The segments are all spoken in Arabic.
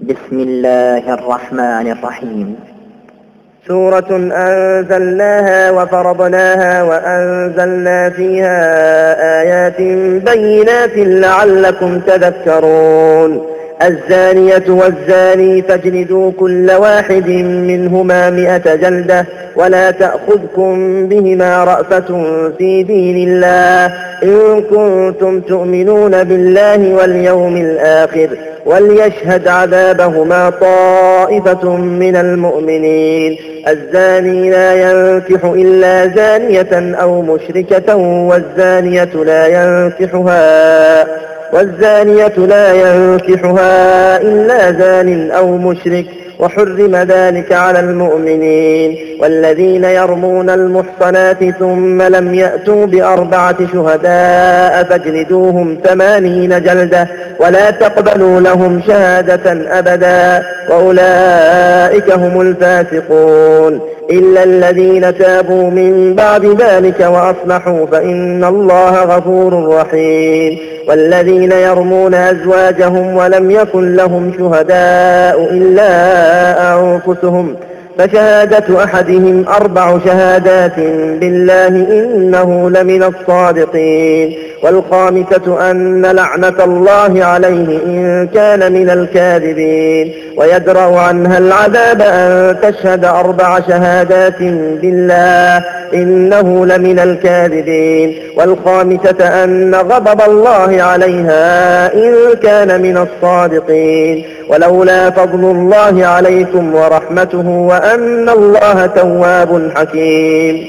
بسم الله الرحمن الرحيم. سورة أنزلناها وفرضناها وأنزلنا فيها آيات بينات لعلكم تذكرون. الزانية والزاني فاجلدوا كل واحد منهما 100 جلدة ولا تأخذكم بهما رأفة في دين الله إن كنتم تؤمنون بالله واليوم الآخر وليشهد عذابهما طائفة من المؤمنين. الزاني لا ينكح إلا زانية أو مشركة والزانية لا ينكحها إلا زان أو مشرك وحرم ذلك على المؤمنين. والذين يرمون المحصنات ثم لم يأتوا ب4 شهداء فاجلدوهم 80 جلدة ولا تقبلوا لهم شهادة أبدا وأولئك هم الفاسقون. إلا الذين تابوا من بعد ذلك وأصلحوا فإن الله غفور رحيم. والذين يرمون أزواجهم ولم يكن لهم شهداء إلا أنفسهم فشهادة أحدهم 4 شهادات بالله إنه لمن الصادقين. والخامسة أن لعنة الله عليه إن كان من الكاذبين. ويدرأ عنها العذاب أن تشهد 4 شهادات بالله إنه لمن الكاذبين. والخامسة أن غضب الله عليها إن كان من الصادقين. ولولا فضل الله عليكم ورحمته وأن الله تواب حكيم.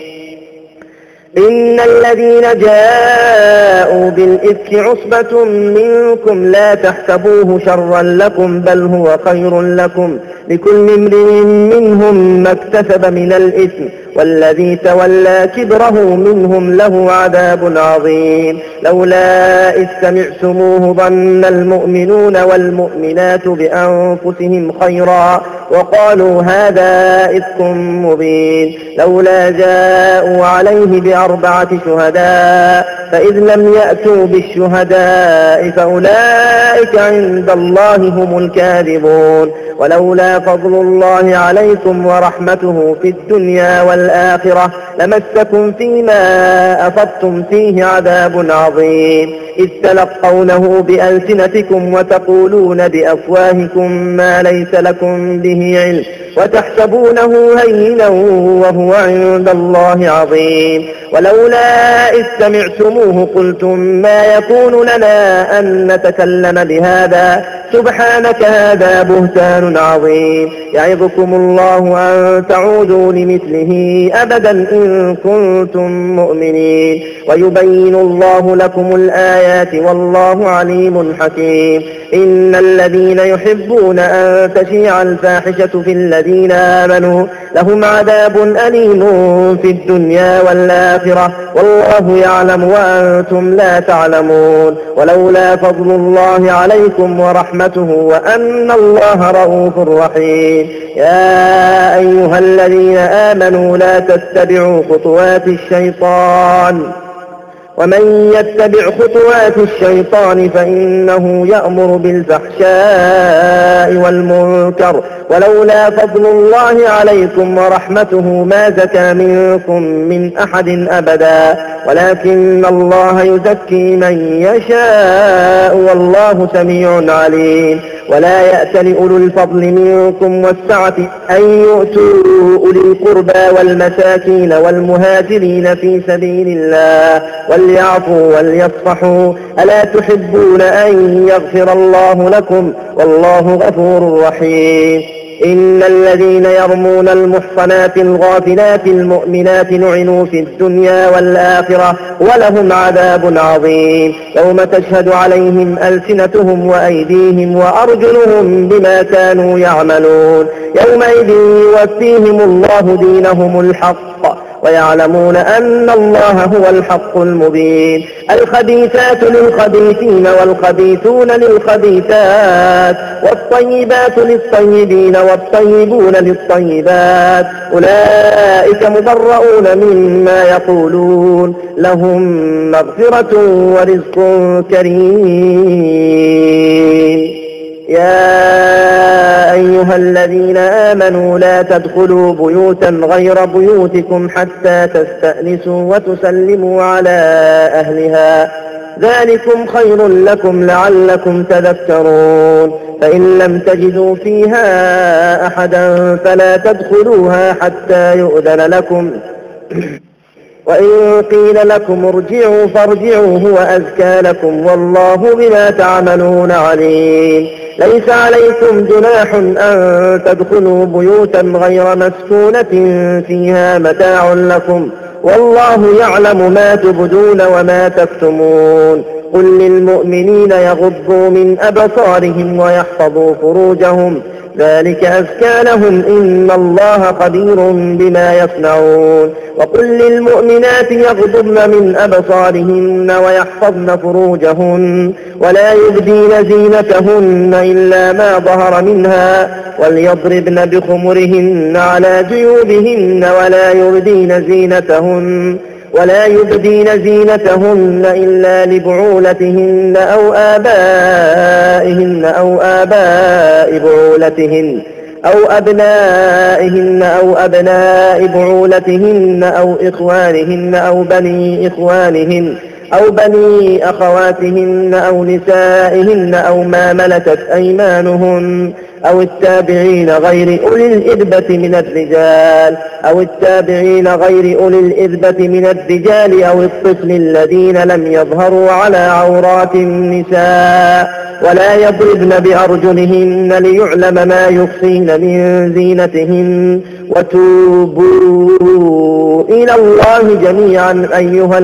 إن الذين جاءوا بالإفك عصبة منكم لا تحسبوه شرا لكم بل هو خير لكم لكل امرئ منهم ما اكتسب من الإثم والذي تولى كبره منهم له عذاب عظيم. لولا إذ سمعتموه ظن المؤمنون والمؤمنات بأنفسهم خيرا وقالوا هذا إفك مبين. لولا جاءوا عليه ب4 شهداء فإذ لم يأتوا بالشهداء فأولئك عند الله هم الكاذبون. ولولا فضل الله عليكم ورحمته في الدنيا والآخرة لمسكم فيما أفضتم فيه عذاب عظيم إذ تلقونه بألسنتكم وتقولون بأفواهكم ما ليس لكم به علم وتحسبونه هينا وهو عند الله عظيم. ولولا إذ سمعتموه قلتم ما يكون لنا أن نتكلم بهذا سبحانك هذا بهتان عظيم. يعظكم الله أن تعودوا لمثله أبدا إن كنتم مؤمنين. ويبين الله لكم الآيات والله عليم حكيم. إن الذين يحبون أن تشيع الفاحشة في الذين آمنوا لهم عذاب أليم في الدنيا والآخرة والله يعلم وأنتم لا تعلمون. ولولا فضل الله عليكم ورحمته وأن الله رؤوف رحيم. يا أيها الذين آمنوا لا تتبعوا خطوات الشيطان ومن يتبع خطوات الشيطان فإنه يأمر بالفحشاء والمنكر ولولا فضل الله عليكم ورحمته ما زكى منكم من أحد أبدا ولكن الله يزكي من يشاء والله سميع عليم. ولا يأتل أولو الفضل منكم والسعة أن يؤتوا أولي القربى والمساكين والمهاجرين في سبيل الله وليعفوا وليصفحوا ألا تحبون أن يغفر الله لكم والله غفور رحيم. إن الذين يرمون المحصنات الغافلات المؤمنات لعنوا في الدنيا والآخرة ولهم عذاب عظيم يوم تشهد عليهم ألسنتهم وأيديهم وأرجلهم بما كانوا يعملون يومئذ يوفيهم الله دينهم الحق ويعلمون أن الله هو الحق المبين. الخبيثات للخبيثين والخبيثون للخبيثات والطيبات للطيبين والطيبون للطيبات أولئك مبرؤون مما يقولون لهم مغفرة ورزق كريم. يا أيها الذين آمنوا لا تدخلوا بيوتا غير بيوتكم حتى تستأنسوا وتسلموا على أهلها، ذلكم خير لكم لعلكم تذكرون. فإن لم تجدوا فيها أحدا فلا تدخلوها حتى يؤذن لكم، وإن قيل لكم ارجعوا فارجعوا هو أزكى لكم والله بما تعملون عليم. ليس عليكم جناح أن تدخلوا بيوتا غير مسكونة فيها متاع لكم والله يعلم ما تبدون وما تكتمون. قل للمؤمنين يغضوا من أبصارهم ويحفظوا فروجهم ذلك أزكى لهم إن الله خبير بما يصنعون. وقل للمؤمنات يغضبن من أبصارهن ويحفظن فروجهن ولا يبدين زينتهن إلا ما ظهر منها وليضربن بخمرهن على جيوبهن ولا يبدين زينتهن إلا لبعولتهن أو آبائهن أو آباء بعولتهن أو أبنائهن أو أبناء بعولتهن أو إخوانهن أو بني إخوانهن أو بني أخواتهن أو نسائهن أو ما ملكت أيمانهن أو التابعين غير أولي الإربة من الرجال أو الطفل الذين لم يظهروا على عورات النساء ولا يضربن بأرجلهن ليعلم ما يخفين من زينتهن. وتوبوا إلى الله جميعا أيها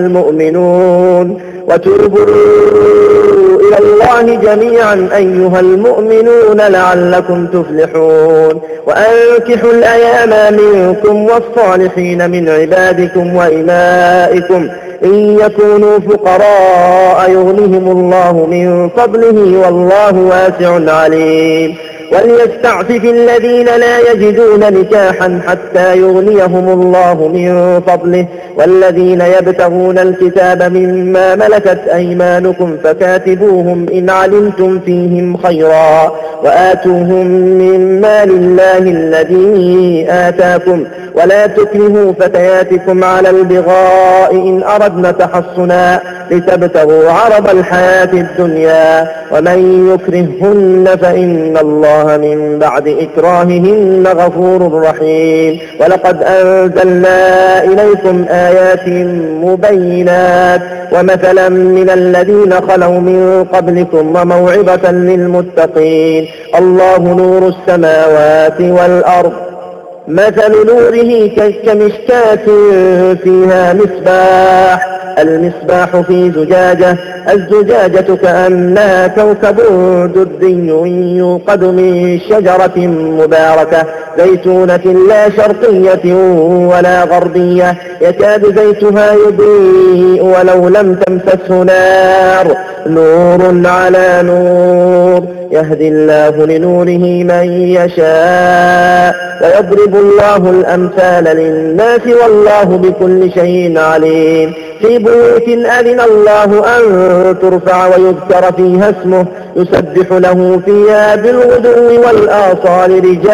المؤمنون لعلكم تفلحون. وأنكحوا الأيام منكم والصالحين من عبادكم وإمائكم إن يكونوا فقراء يغنهم الله من فضله والله واسع عليم. وليستعفف الذين لا يجدون نكاحا حتى يغنيهم الله من فضله والذين يبتغون الكتاب مما ملكت أيمانكم فكاتبوهم إن علمتم فيهم خيرا وآتوهم من مال الله الذي آتاكم ولا تكرهوا فتياتكم على البغاء إن أردنا تحصنا لتبتغوا عرض الحياة الدنيا ومن يكرههن فإن الله من بعد إكراههن غفور رحيم. ولقد أنزلنا إليكم آيات مبينات ومثلا من الذين خلوا من قبلكم وموعظة للمتقين. الله نور السماوات والأرض مثل نوره كمشكاة فيها المصباح في زجاجة الزجاجة كأنها كوكب دري يوقد من شجرة مباركة زيتونة لا شرقية ولا غربية يكاد زيتها يضيء ولو لم تمسسه نور على نور يهدي الله لنوره من يشاء ويضرب الله الأمثال للناس والله بكل شيء عليم. في بيوت أذن الله أن ترفع ويذكر فيها اسمه يسبح له فيها بالغدو والآصال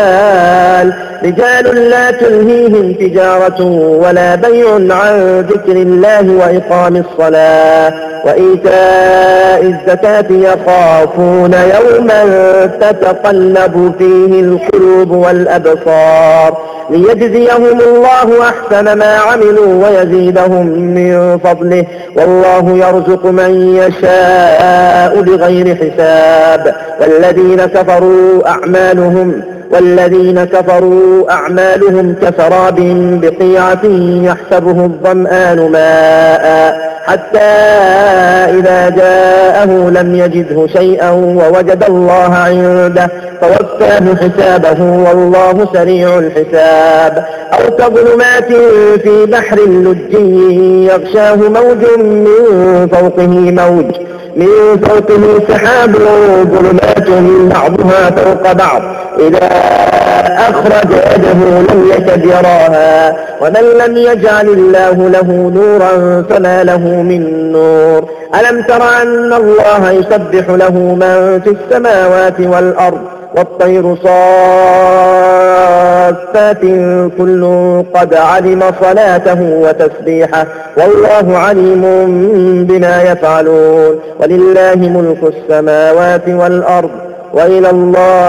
رجال لا تلهيهم تجارة ولا بيع عن ذكر الله وإقام الصلاة وإيتاء الزكاة يخافون يوما تتقلب فيه القلوب والأبصار ليجزيهم الله أحسن ما عملوا ويزيدهم من فضله والله يرزق من يشاء بغير حساب. والذين كفروا أعمالهم كسراب بقيعة يحسبه الظمآن ماء حتى إذا جاءه لم يجده شيئا ووجد الله عنده فوفاه حسابه والله سريع الحساب. أو كظلمات في بحر لجي يغشاه موج من فوقه سحاب ظلمات بعضها فوق بعض إذا أخرج يده لم يكد يراها ومن لم يجعل الله له نورا فما له من نور. ألم تر أن الله يسبح له من في السماوات والأرض والطير صافات كل قد علم صلاته وتسبيحه والله عليم بما يفعلون ولله ملك السماوات والأرض وإلى الله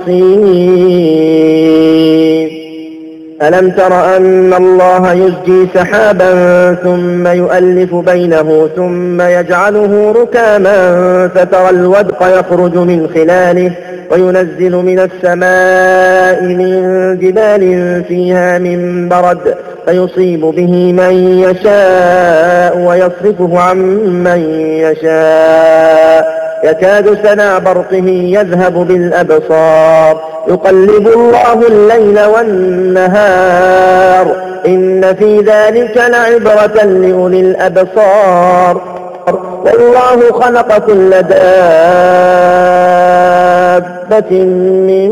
المصير. ألم تر أن الله يزجي سحابا ثم يؤلف بينه ثم يجعله ركاما فترى الودق يخرج من خلاله وينزل من السماء من جبال فيها من برد فيصيب به من يشاء ويصرفه عن من يشاء يكاد سنا برقه يذهب بالأبصار يقلب الله الليل والنهار إن في ذلك لعبرة لأولي الأبصار والله خلق كل دابة من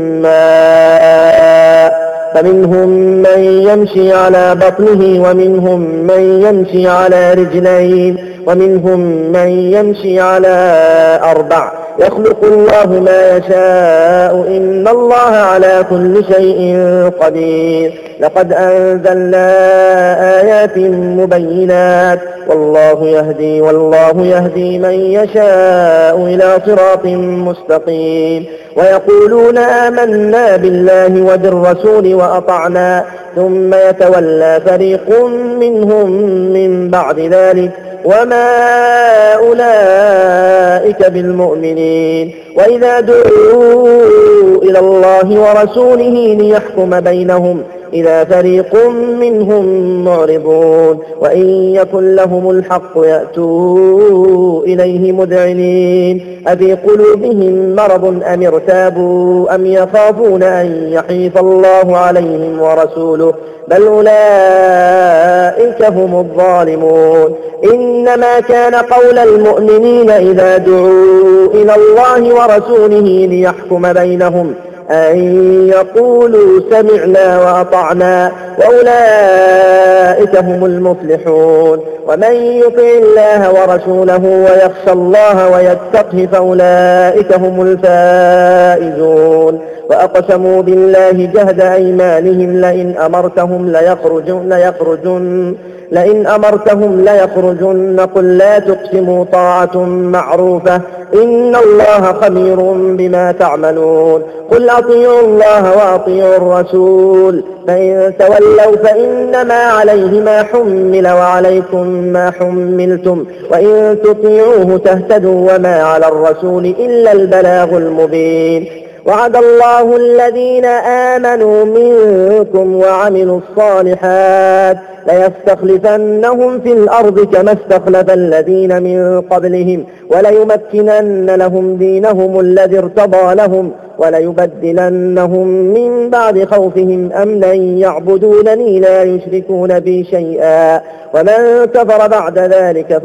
ماء فمنهم من يمشي على بطنه ومنهم من يمشي على رجلين ومنهم من يمشي على 4 يخلق الله ما يشاء إن الله على كل شيء قدير. لقد أنزلنا آيات مبينات والله يهدي من يشاء إلى صراط مستقيم. ويقولون آمنا بالله وبالرسول وأطعنا ثم يتولى فريق منهم من بعد ذلك وما أولئك بالمؤمنين. وإذا دعوا إلى الله ورسوله ليحكم بينهم إذا فريق منهم معرضون وإن يكن لهم الحق يأتوا إليه مذعنين أفي قلوبهم مرض أم ارتابوا أم يخافون أن يحيف الله عليهم ورسوله بل أولئك هم الظالمون. إنما كان قول المؤمنين إذا دعوا إلى الله ورسوله ليحكم بينهم أن يقولوا سمعنا وأطعنا وأولئك هم المفلحون. ومن يطع الله ورسوله ويخشى الله ويتقه فأولئك هم الفائزون. وأقسموا بالله جهد أيمانهم لئن أمرتهم ليخرجن قل لا تقسموا طاعة معروفة إن الله خبير بما تعملون. قل أطيعوا الله وأطيعوا الرسول فإن تولوا فإنما عليه ما حمل وعليكم ما حملتم وإن تطيعوه تهتدوا وما على الرسول إلا البلاغ المبين. وعد الله الذين آمنوا منكم وعملوا الصالحات ليستخلفنهم في الأرض كما استخلف الذين من قبلهم وليمكنن لهم دينهم الذي ارتضى لهم وليبدلنهم من بعد خوفهم أمنا يعبدونني لا يشركون بي شيئا ومن كفر بعد ذلك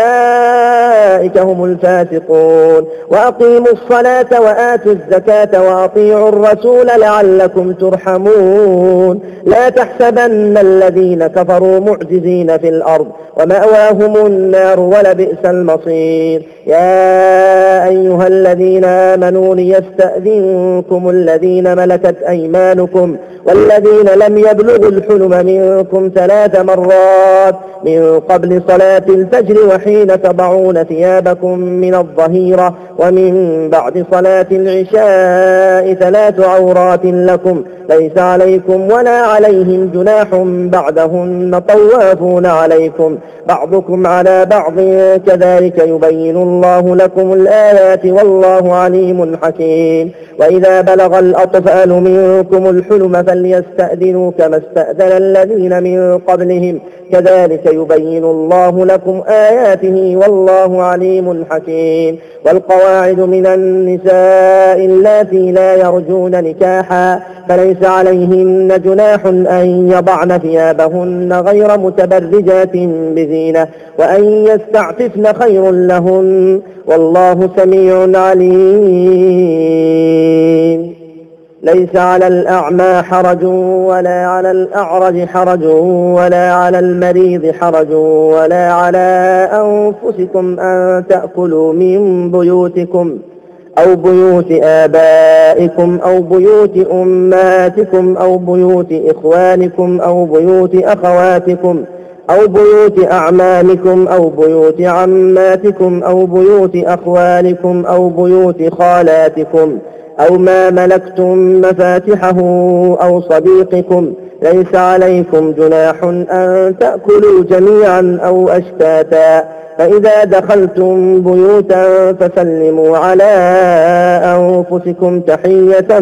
فأولئك هم الفاسقون. وأقيموا الصلاة وآتوا الزكاة وأطيعوا الرسول لعلكم ترحمون. لا تحسبن الذين كفروا معجزين في الأرض ومأواهم النار ولبئس المصير. يا أيها الذين آمنوا ليستأذنكم الذين ملكت أيمانكم والذين لم يبلغوا الحلم منكم 3 مرات من قبل صلاة الفجر وحين تضعون ثيابكم من الظهيرة ومن بعد صلاة العشاء 3 عورات لكم ليس عليكم ولا عليهم جناح بعدهن طوافون عليكم بعضكم على بعض كذلك يبين الله لكم الآيات والله عليم حكيم. وإذا بلغ الأطفال منكم الحلم فليستأذنوا كما استأذن الذين من قبلهم كذلك يبين الله لكم آياته والله عليم حكيم. والقواعد من النساء اللاتي لا يرجون نكاحا فليس عليهن جناح أن يضعن ثيابهن غير متبرجات بزينة وأن يستعففن خير لهن والله سميع عليم. ليس على الأعمى حرج ولا على الأعرج حرج ولا على المريض حرج ولا على أنفسكم أن تأكلوا من أو بيوت آبائكم أو بيوت أمهاتكم أو بيوت إخوانكم أو بيوت أخواتكم أو بيوت أعمامكم أو بيوت عماتكم أو بيوت أخوالكم أو بيوت خالاتكم أو ما ملكتم مفاتحه أو صديقكم، ليس عليكم جناح أن تأكلوا جميعا أو أشتاتا، فإذا دخلتم بيوتا فسلموا على أنفسكم تحية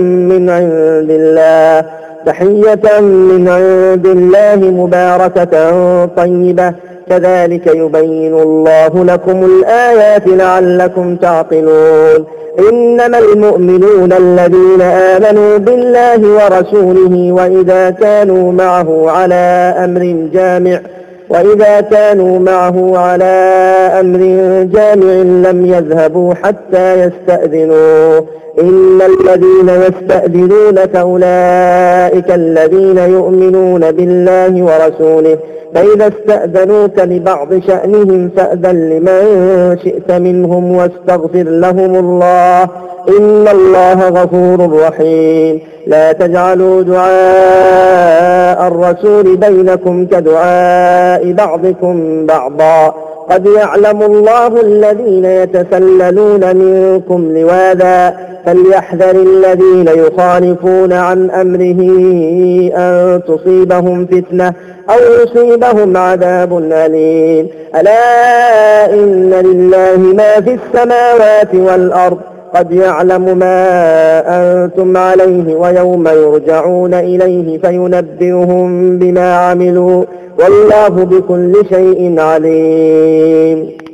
من عند الله مباركة طيبة، كذلك يبين الله لكم الآيات لعلكم تعقلون. إنما المؤمنون الذين آمنوا بالله ورسوله وإذا كانوا معه على أمر جامع لم يذهبوا حتى يستأذنوه. إن الذين يستأذنونك أولئك الذين يؤمنون بالله ورسوله، فإذا استأذنوك لبعض شأنهم فأذن لمن شئت منهم واستغفر لهم الله، إن الله غفور رحيم. لا تجعلوا دعاء الرسول بينكم كدعاء بعضكم بعضا، قد يعلم الله الذين يتسللون منكم لواذا، فليحذر الذين يخالفون عن أمره أن تصيبهم فتنة أو يصيبهم عذاب أليم. ألا إن لله ما في السماوات والأرض، قد يعلم ما أنتم عليه ويوم يرجعون إليه فينبئهم بما عملوا، والله بكل شيء عليم.